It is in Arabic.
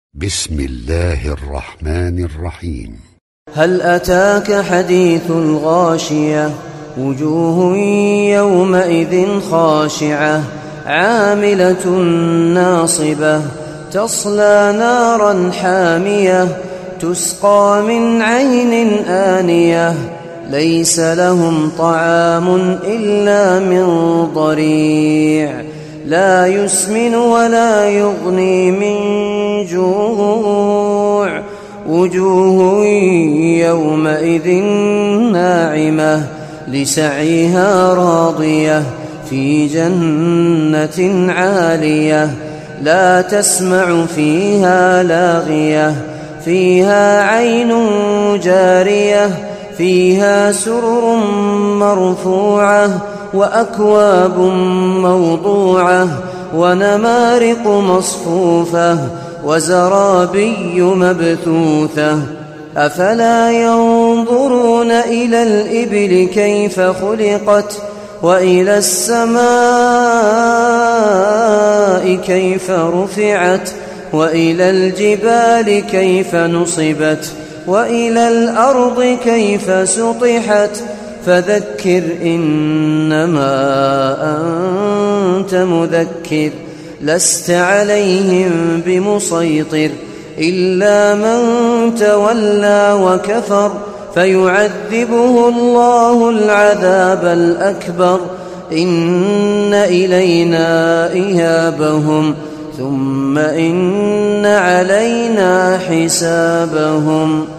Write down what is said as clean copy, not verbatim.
بسم الله الرحمن الرحيم. هل أتاك حديث الغاشية؟ وجوه يومئذ خاشعة عاملة ناصبة تصلى نارا حامية تسقى من عين آنية ليس لهم طعام إلا من ضريع لا يسمن ولا يغني من جوع وجوه يومئذ ناعمة لسعيها راضية في جنة عالية لا تسمع فيها لاغية فيها عين جارية فيها سرر مرفوعة وأكواب موضوعة ونمارق مصفوفة وزرابي مبثوثة أفلا ينظرون إلى الإبل كيف خلقت وإلى السماء كيف رفعت وإلى الجبال كيف نصبت وإلى الأرض كيف سطحت فذكر إنما أنت مذكر لست عليهم بمسيطر إلا من تولى وكفر فيعذبه الله العذاب الأكبر إن إلينا إيابهم ثم إن علينا حسابهم.